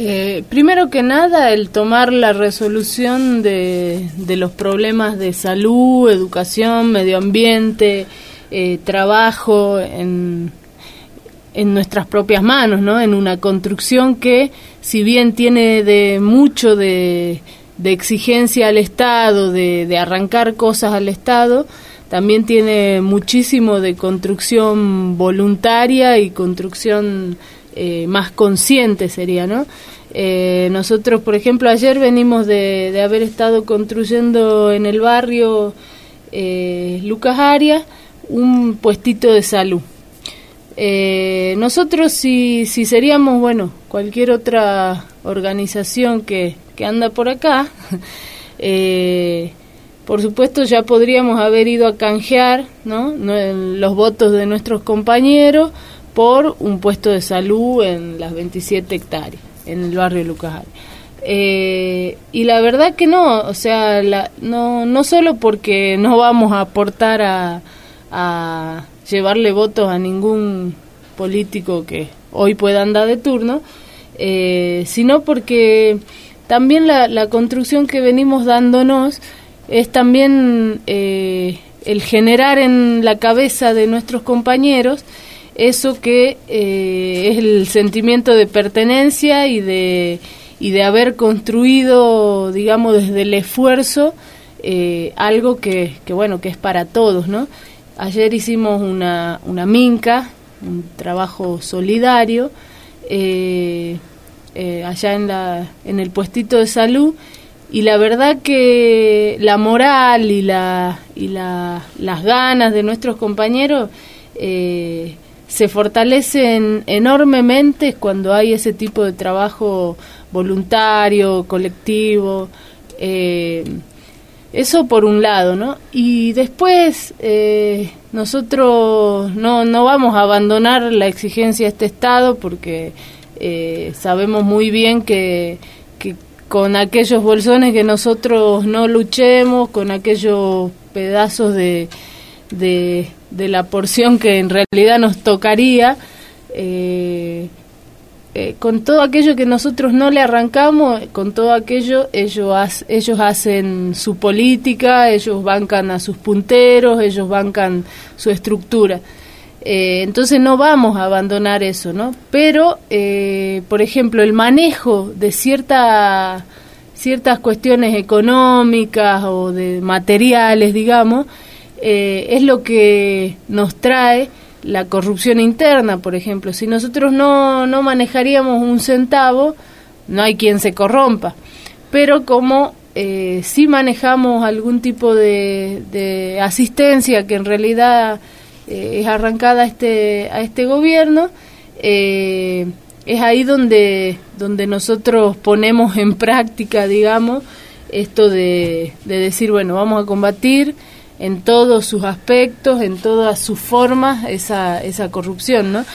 Primero que nada, el tomar la resolución de los problemas de salud, educación, medio ambiente, trabajo en nuestras propias manos, ¿no? En una construcción que, si bien tiene mucho de exigencia al Estado, de arrancar cosas al Estado, también tiene muchísimo de construcción voluntaria y construcción más consciente sería, ¿no? Nosotros, por ejemplo, ayer venimos de haber estado construyendo en el barrio Lucas Arias un puestito de salud. Nosotros si seríamos, bueno, cualquier otra organización que anda por acá, por supuesto ya podríamos haber ido a canjear, ¿no? Los votos de nuestros compañeros por un puesto de salud en las 27 hectáreas, en el barrio Lucas Arias. Y la verdad que no, o sea, no solo porque no vamos a aportar a llevarle votos a ningún político que hoy pueda andar de turno, sino porque también la construcción que venimos dándonos es también el generar en la cabeza de nuestros compañeros eso que es el sentimiento de pertenencia y de haber construido, digamos, desde el esfuerzo algo que bueno, que es para todos, ¿no? Ayer hicimos una minca, un trabajo solidario allá en el puestito de salud, y la verdad que la moral y las ganas de nuestros compañeros se fortalecen enormemente cuando hay ese tipo de trabajo voluntario, colectivo. Eso por un lado, ¿no? Y después nosotros no vamos a abandonar la exigencia de este Estado porque sabemos muy bien que con aquellos bolsones que nosotros no luchemos, con aquellos pedazos de la porción que en realidad nos tocaría, con todo aquello que nosotros no le arrancamos, con todo aquello ellos hacen su política, ellos bancan a sus punteros, ellos bancan su estructura. Entonces no vamos a abandonar eso, ¿no? Pero, por ejemplo, el manejo de ciertas cuestiones económicas o de materiales, digamos, es lo que nos trae la corrupción interna, por ejemplo. Si nosotros no manejaríamos un centavo, no hay quien se corrompa. Pero como si manejamos algún tipo de asistencia que en realidad es arrancada a este gobierno, es ahí donde nosotros ponemos en práctica, digamos, esto de decir, bueno, vamos a combatir en todos sus aspectos, en todas sus formas, esa corrupción, ¿no?